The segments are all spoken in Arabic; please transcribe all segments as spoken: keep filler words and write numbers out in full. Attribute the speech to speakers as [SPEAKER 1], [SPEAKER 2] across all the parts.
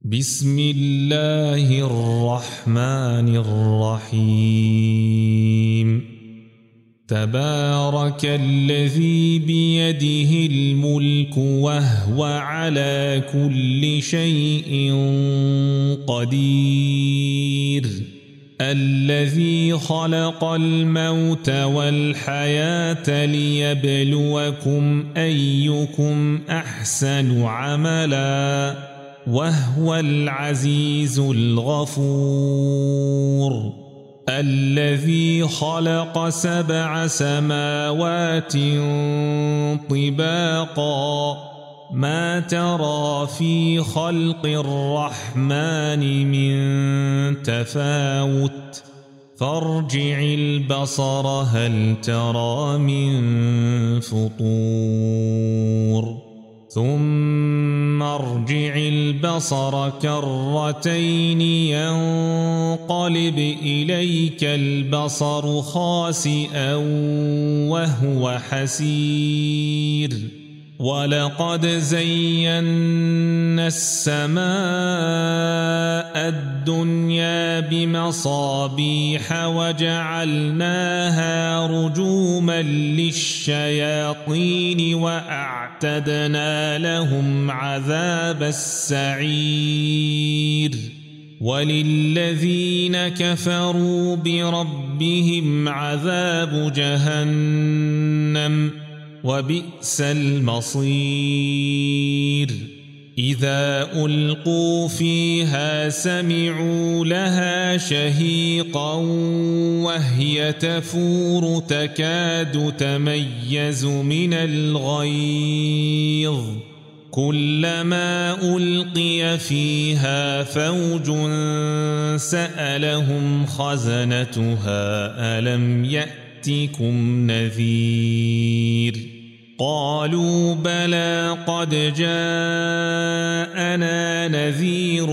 [SPEAKER 1] بسم الله الرحمن الرحيم. تبارك الذي بيده الملك وهو على كل شيء قدير، الذي خلق الموت والحياة ليبلوكم أيكم أحسن عملا وهو العزيز الغفور. الذي خلق سبع سماوات طباقا ما ترى في خلق الرحمن من تفاوت فارجع البصر هل ترى من فطور ثم ارجع البصر كرتين ينقلب إليك البصر خاسئا وهو حسير. ولقد زينا السماء الدنيا بمصابيح وجعلناها رجوما للشياطين وأعتدنا لهم عذاب السعير. وللذين كفروا بربهم عذاب جهنم وبئس المصير. إذا ألقوا فيها سمعوا لها شهيقا وهي تفور تكاد تميز من الغيظ كلما ألقي فيها فوج سألهم خزنتها ألم يأتكم نذير قالوا بلى قد جاءنا نذير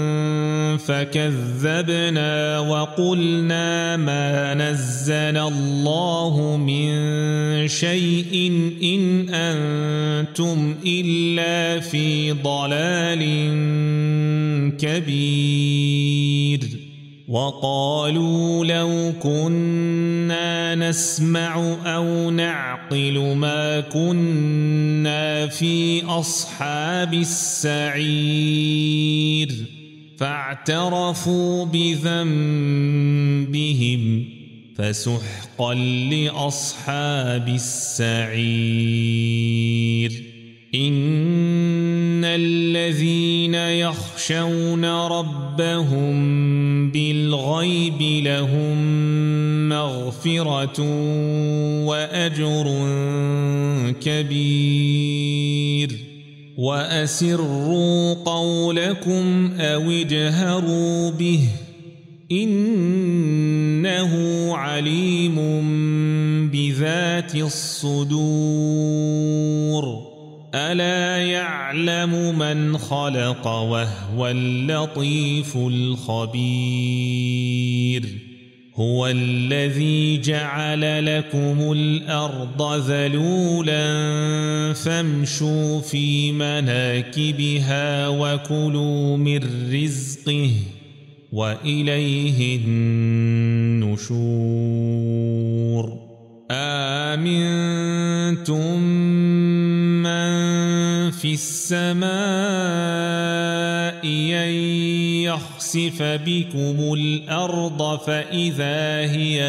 [SPEAKER 1] فكذبنا وقلنا ما نزل الله من شيء إن أنتم إلا في ضلال كبير. وقالوا لو كنا نسمع أو نعقل ما كنا في أصحاب السعير فاعترفوا بذنبهم فسحقا لأصحاب السعير. إن الذين يخشون ربهم بالغيب لهم مغفرة وأجر كبير. وأسروا قولكم أو اجهروا به إنه عليم بذات الصدور. ألا يعلم من خلق وهو اللطيف الخبير. هو الذي جعل لكم الأرض ذلولا فامشوا في مناكبها وكلوا من رزقه وإليه النشور. آمنتم من في السماء أن يخسف بكم الأرض فإذا هي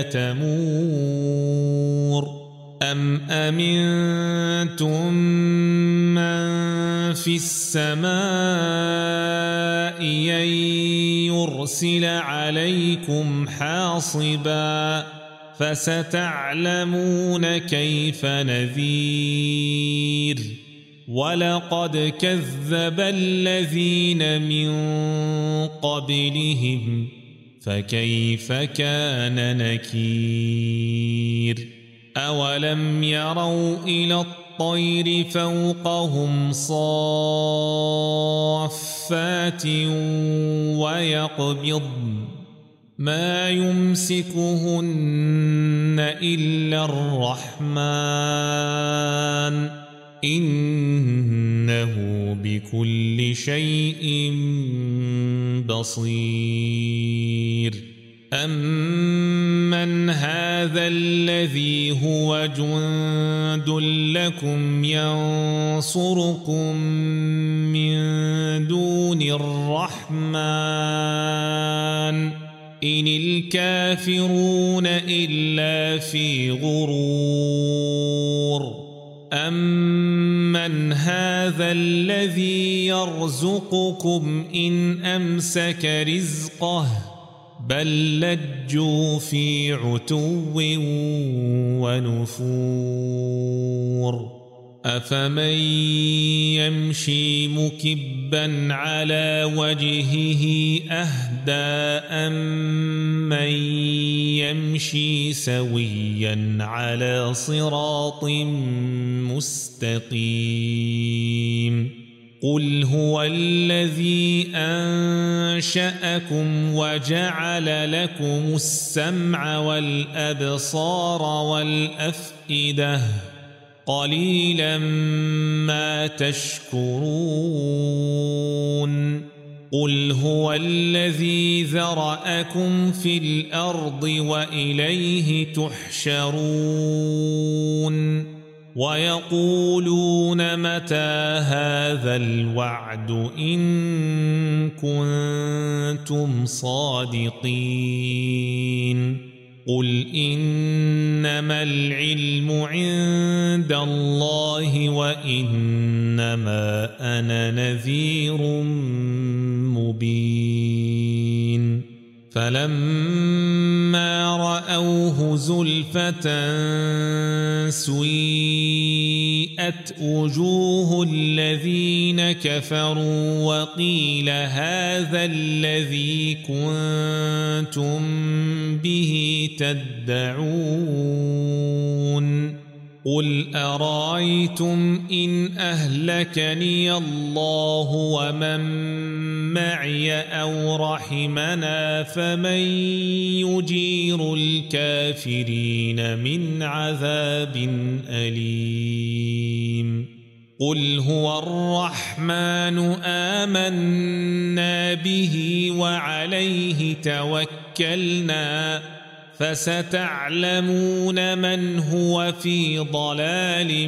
[SPEAKER 1] تمور أم أمنتم من في السماء أن يرسل عليكم حاصبا فستعلمون كيف نذير. ولقد كذب الذين من قبلهم فكيف كان نكير. أولم يروا إلى الطير فوقهم صافات ويقبضن ما يمسكهن إلا الرحمن إنه بكل شيء بصير أمن هذا الذي هو جند لكم ينصركم من دون الرحمن إن الكافرون إلا في غرور أمن هذا الذي يرزقكم إن أمسك رزقه بل لجوا في عتو ونفور أفمن يمشي مكبا على وجهه أهدى أمن يمشي سويا على صراط مستقيم قل هو الذي أنشأكم وجعل لكم السمع والأبصار والأفئدة قليلا ما تشكرون قل هو الذي ذرأكم في الأرض وإليه تحشرون ويقولون متى هذا الوعد إن كنتم صادقين قل إنما العلم عند الله وإنما أنا نذير مبين فلما رأوه زلفة سيئت وجوه الذين كفروا وقيل هذا الذي كنتم به تدعون قل أرأيتم إن أهلكني الله ومن معي أو رحمنا فمن يجير الكافرين من عذاب أليم قل هو الرحمن آمنا به وعليه توكلنا فستعلمون من هو في ضلال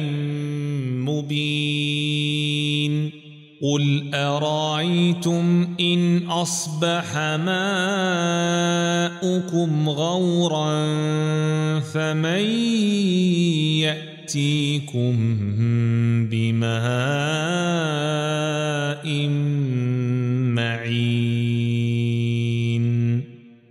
[SPEAKER 1] مبين قل أرأيتم إن أصبح ماؤكم غورا فمن يأتيكم بماء معين